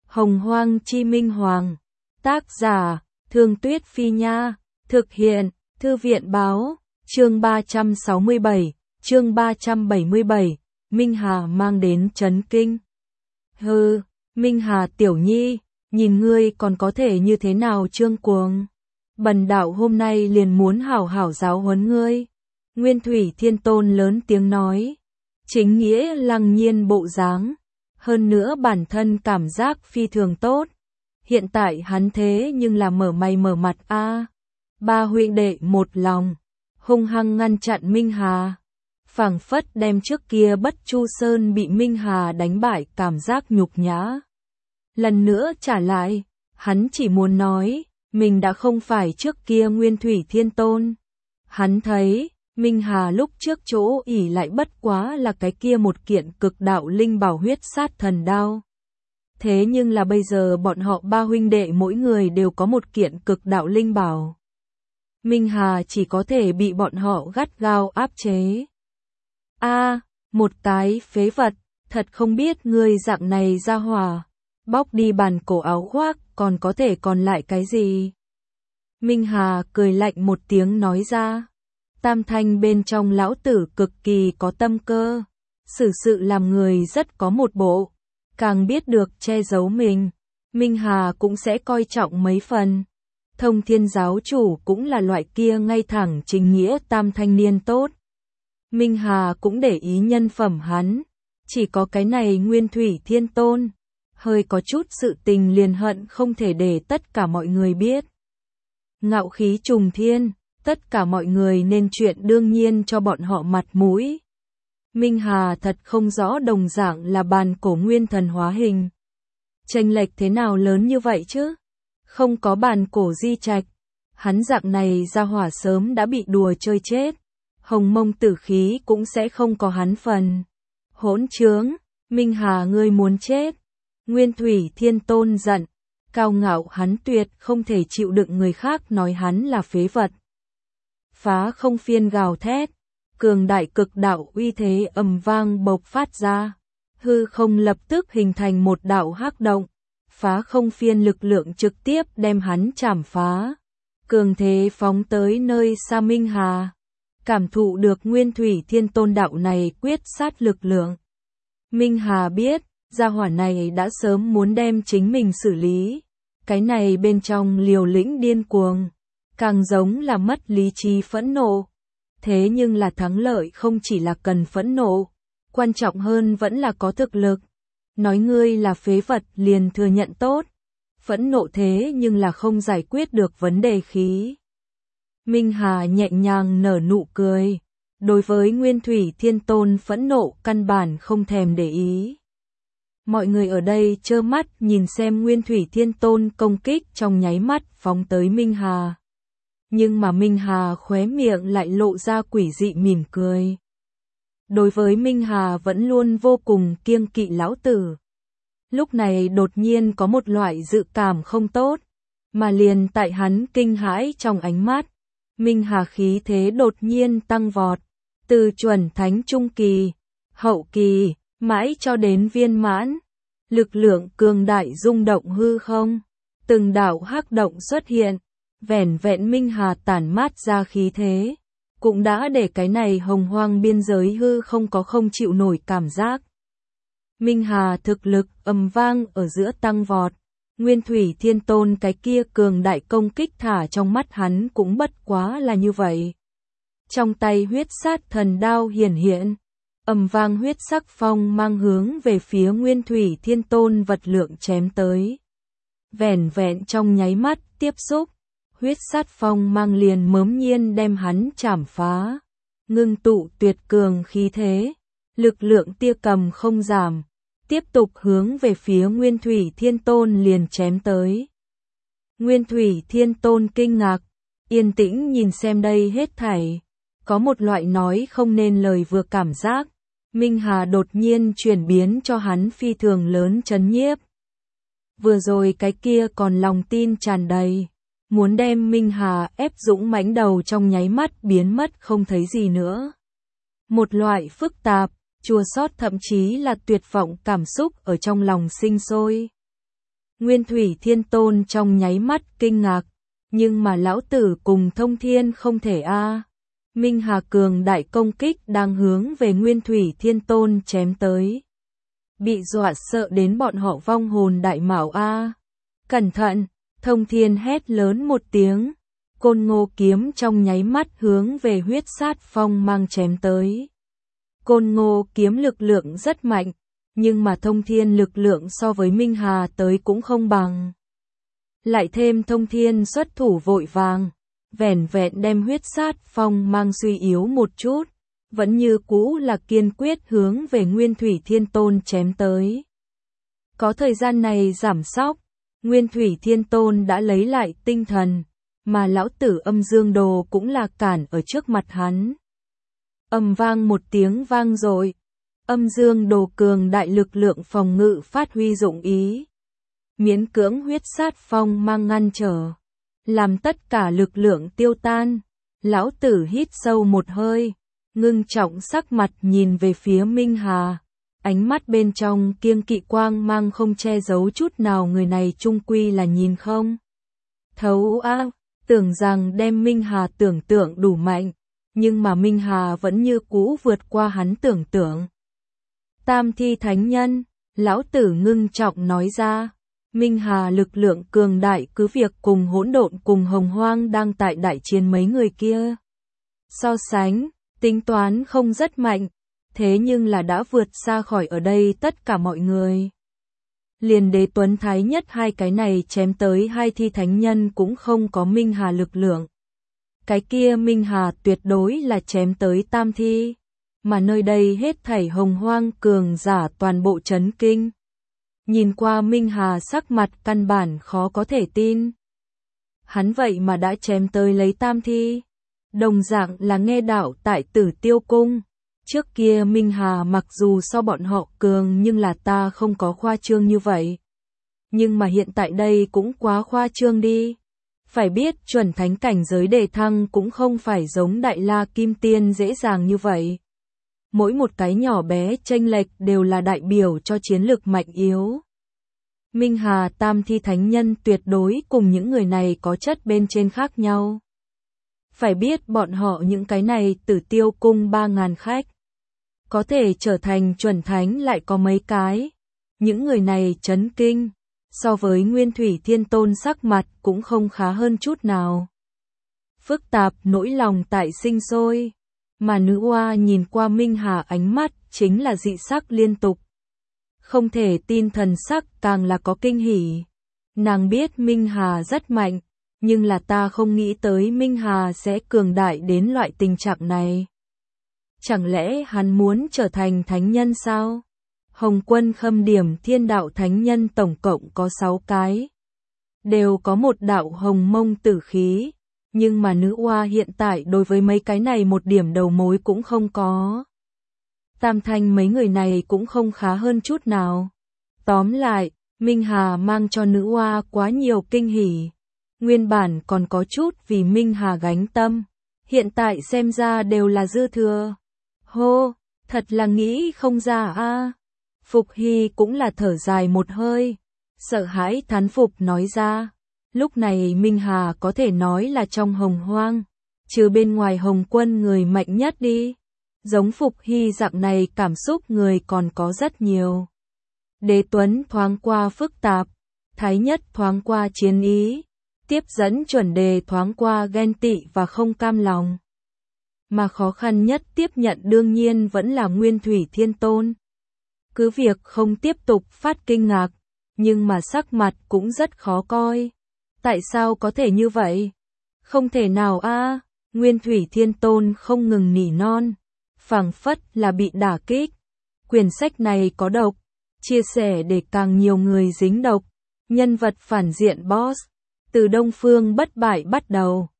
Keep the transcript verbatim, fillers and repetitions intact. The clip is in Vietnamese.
Hồng Hoang Chi Minh Hoàng. Tác giả, Thương Tuyết Phi Nha. Thực hiện, Thư viện Báo. Chương ba trăm sáu mươi bảy, chương ba trăm bảy mươi bảy, Minh Hà mang đến chấn kinh. Hừ, Minh Hà tiểu nhi, nhìn ngươi còn có thể như thế nào trương cuồng. Bần đạo hôm nay liền muốn hảo hảo giáo huấn ngươi. Nguyên Thủy Thiên Tôn lớn tiếng nói. Chính nghĩa lăng nhiên bộ dáng. Hơn nữa bản thân cảm giác phi thường tốt. Hiện tại hắn thế nhưng là mở mày mở mặt a. À. Ba huynh đệ một lòng, hung hăng ngăn chặn Minh Hà. Phảng phất đem trước kia Bất Chu Sơn bị Minh Hà đánh bại cảm giác nhục nhã. Lần nữa trả lại, hắn chỉ muốn nói, mình đã không phải trước kia Nguyên Thủy Thiên Tôn. Hắn thấy, Minh Hà lúc trước chỗ ỉ lại bất quá là cái kia một kiện cực đạo linh bảo huyết sát thần đao. Thế nhưng là bây giờ bọn họ ba huynh đệ mỗi người đều có một kiện cực đạo linh bảo. Minh Hà chỉ có thể bị bọn họ gắt gao áp chế. A, à, một cái phế vật, thật không biết ngươi dạng này ra hỏa, bóc đi bàn cổ áo khoác, còn có thể còn lại cái gì? Minh Hà cười lạnh một tiếng nói ra. Tam thanh bên trong lão tử cực kỳ có tâm cơ, xử sự làm người rất có một bộ, càng biết được che giấu mình, Minh Hà cũng sẽ coi trọng mấy phần. Thông Thiên giáo chủ cũng là loại kia ngay thẳng chính nghĩa tam thanh niên tốt. Minh Hà cũng để ý nhân phẩm hắn, chỉ có cái này Nguyên Thủy Thiên Tôn, hơi có chút sự tình liền hận không thể để tất cả mọi người biết. Ngạo khí trùng thiên, tất cả mọi người nên chuyện đương nhiên cho bọn họ mặt mũi. Minh Hà thật không rõ đồng dạng là bàn cổ nguyên thần hóa hình. Chênh lệch thế nào lớn như vậy chứ? Không có bàn cổ di trạch, hắn dạng này ra hỏa sớm đã bị đùa chơi chết. Hồng mông tử khí cũng sẽ không có hắn phần. Hỗn trướng, Minh Hà ngươi muốn chết. Nguyên Thủy Thiên Tôn giận, cao ngạo hắn tuyệt không thể chịu đựng người khác nói hắn là phế vật. Phá không phiên gào thét, cường đại cực đạo uy thế ầm vang bộc phát ra. Hư không lập tức hình thành một đạo hắc động, phá không phiên lực lượng trực tiếp đem hắn chảm phá. Cường thế phóng tới nơi xa Minh Hà. Cảm thụ được Nguyên Thủy Thiên Tôn đạo này quyết sát lực lượng. Minh Hà biết, gia hỏa này đã sớm muốn đem chính mình xử lý. Cái này bên trong liều lĩnh điên cuồng, càng giống là mất lý trí phẫn nộ. Thế nhưng là thắng lợi không chỉ là cần phẫn nộ, quan trọng hơn vẫn là có thực lực. Nói ngươi là phế vật liền thừa nhận tốt. Phẫn nộ thế nhưng là không giải quyết được vấn đề khí. Minh Hà nhẹ nhàng nở nụ cười. Đối với Nguyên Thủy Thiên Tôn phẫn nộ căn bản không thèm để ý. Mọi người ở đây trơ mắt nhìn xem Nguyên Thủy Thiên Tôn công kích trong nháy mắt phóng tới Minh Hà. Nhưng mà Minh Hà khóe miệng lại lộ ra quỷ dị mỉm cười. Đối với Minh Hà vẫn luôn vô cùng kiêng kỵ lão tử. Lúc này đột nhiên có một loại dự cảm không tốt, mà liền tại hắn kinh hãi trong ánh mắt. Minh Hà khí thế đột nhiên tăng vọt, từ chuẩn thánh trung kỳ, hậu kỳ, mãi cho đến viên mãn. Lực lượng cường đại rung động hư không, từng đạo hắc động xuất hiện, vẻn vẹn Minh Hà tản mát ra khí thế, cũng đã để cái này hồng hoang biên giới hư không có không chịu nổi cảm giác. Minh Hà thực lực ầm vang ở giữa tăng vọt, Nguyên Thủy Thiên Tôn cái kia cường đại công kích thả trong mắt hắn cũng bất quá là như vậy. Trong tay huyết sát thần đao hiển hiện, ầm vang huyết sắc phong mang hướng về phía Nguyên Thủy Thiên Tôn vật lượng chém tới. Vẻn vẹn trong nháy mắt tiếp xúc, huyết sát phong mang liền mớm nhiên đem hắn chảm phá, ngưng tụ tuyệt cường khí thế, lực lượng tia cầm không giảm, tiếp tục hướng về phía Nguyên Thủy Thiên Tôn liền chém tới. Nguyên Thủy Thiên Tôn kinh ngạc, yên tĩnh nhìn xem đây hết thảy, có một loại nói không nên lời vừa cảm giác. Minh Hà đột nhiên chuyển biến cho hắn phi thường lớn chấn nhiếp. Vừa rồi cái kia còn lòng tin tràn đầy, muốn đem Minh Hà ép dũng mãnh đầu trong nháy mắt biến mất không thấy gì nữa. Một loại phức tạp, chua xót thậm chí là tuyệt vọng cảm xúc ở trong lòng sinh sôi. Nguyên Thủy Thiên Tôn trong nháy mắt kinh ngạc, nhưng mà lão tử cùng Thông Thiên không thể a. Minh Hà cường đại công kích đang hướng về Nguyên Thủy Thiên Tôn chém tới. Bị dọa sợ đến bọn họ vong hồn đại mạo a. Cẩn thận, Thông Thiên hét lớn một tiếng, Côn Ngô kiếm trong nháy mắt hướng về huyết sát phong mang chém tới. Côn Ngô kiếm lực lượng rất mạnh, nhưng mà Thông Thiên lực lượng so với Minh Hà tới cũng không bằng. Lại thêm Thông Thiên xuất thủ vội vàng, vẻn vẹn đem huyết sát phong mang suy yếu một chút, vẫn như cũ là kiên quyết hướng về Nguyên Thủy Thiên Tôn chém tới. Có thời gian này giảm sóc, Nguyên Thủy Thiên Tôn đã lấy lại tinh thần, mà lão tử Âm Dương Đồ cũng là cản ở trước mặt hắn. Ầm vang một tiếng vang rồi, Âm Dương Đồ cường đại lực lượng phòng ngự phát huy dụng ý, miễn cưỡng huyết sát phong mang ngăn trở, làm tất cả lực lượng tiêu tan. Lão tử hít sâu một hơi, ngưng trọng sắc mặt nhìn về phía Minh Hà, ánh mắt bên trong kiêng kỵ quang mang không che giấu chút nào, người này chung quy là nhìn không thấu a. Tưởng rằng đem Minh Hà tưởng tượng đủ mạnh, nhưng mà Minh Hà vẫn như cũ vượt qua hắn tưởng tượng. Tam thi thánh nhân, lão tử ngưng trọng nói ra, Minh Hà lực lượng cường đại cứ việc cùng hỗn độn cùng hồng hoang đang tại đại chiến mấy người kia. So sánh, tính toán không rất mạnh, thế nhưng là đã vượt xa khỏi ở đây tất cả mọi người. Liền Đế Tuấn Thái Nhất hai cái này chém tới hai thi thánh nhân cũng không có Minh Hà lực lượng. Cái kia Minh Hà tuyệt đối là chém tới tam thi, mà nơi đây hết thảy hồng hoang cường giả toàn bộ chấn kinh. Nhìn qua Minh Hà sắc mặt căn bản khó có thể tin. Hắn vậy mà đã chém tới lấy tam thi. Đồng dạng là nghe đạo tại Tử Tiêu Cung. Trước kia Minh Hà mặc dù so bọn họ cường nhưng là ta không có khoa trương như vậy. Nhưng mà hiện tại đây cũng quá khoa trương đi. Phải biết chuẩn thánh cảnh giới đề thăng cũng không phải giống Đại La Kim Tiên dễ dàng như vậy. Mỗi một cái nhỏ bé chênh lệch đều là đại biểu cho chiến lực mạnh yếu. Minh Hà tam thi thánh nhân tuyệt đối cùng những người này có chất bên trên khác nhau. Phải biết bọn họ những cái này Tử Tiêu Cung ba ngàn khách. Có thể trở thành chuẩn thánh lại có mấy cái. Những người này chấn kinh. So với Nguyên Thủy Thiên Tôn sắc mặt cũng không khá hơn chút nào. Phức tạp nỗi lòng tại sinh sôi. Mà nữ oa nhìn qua Minh Hà ánh mắt chính là dị sắc liên tục. Không thể tin thần sắc càng là có kinh hỉ. Nàng biết Minh Hà rất mạnh, nhưng là ta không nghĩ tới Minh Hà sẽ cường đại đến loại tình trạng này. Chẳng lẽ hắn muốn trở thành thánh nhân sao? Hồng Quân Khâm Điểm Thiên Đạo Thánh Nhân tổng cộng có sáu cái. Đều có một đạo hồng mông tử khí. Nhưng mà nữ oa hiện tại đối với mấy cái này một điểm đầu mối cũng không có. Tam thanh mấy người này cũng không khá hơn chút nào. Tóm lại, Minh Hà mang cho nữ oa quá nhiều kinh hỉ. Nguyên bản còn có chút vì Minh Hà gánh tâm. Hiện tại xem ra đều là dư thừa. Hô, thật là nghĩ không ra a. Phục Hy cũng là thở dài một hơi. Sợ hãi thán phục nói ra. Lúc này Minh Hà có thể nói là trong hồng hoang. Trừ bên ngoài Hồng Quân người mạnh nhất đi. Giống Phục Hy dạng này cảm xúc người còn có rất nhiều. Đế Tuấn thoáng qua phức tạp. Thái Nhất thoáng qua chiến ý. Tiếp dẫn chuẩn đề thoáng qua ghen tị và không cam lòng. Mà khó khăn nhất tiếp nhận đương nhiên vẫn là Nguyên Thủy Thiên Tôn. Cứ việc không tiếp tục phát kinh ngạc, nhưng mà sắc mặt cũng rất khó coi. Tại sao có thể như vậy? Không thể nào a. Nguyên Thủy Thiên Tôn không ngừng nỉ non, phảng phất là bị đả kích. Quyển sách này có độc, chia sẻ để càng nhiều người dính độc. Nhân vật phản diện boss, từ Đông Phương Bất Bại bắt đầu.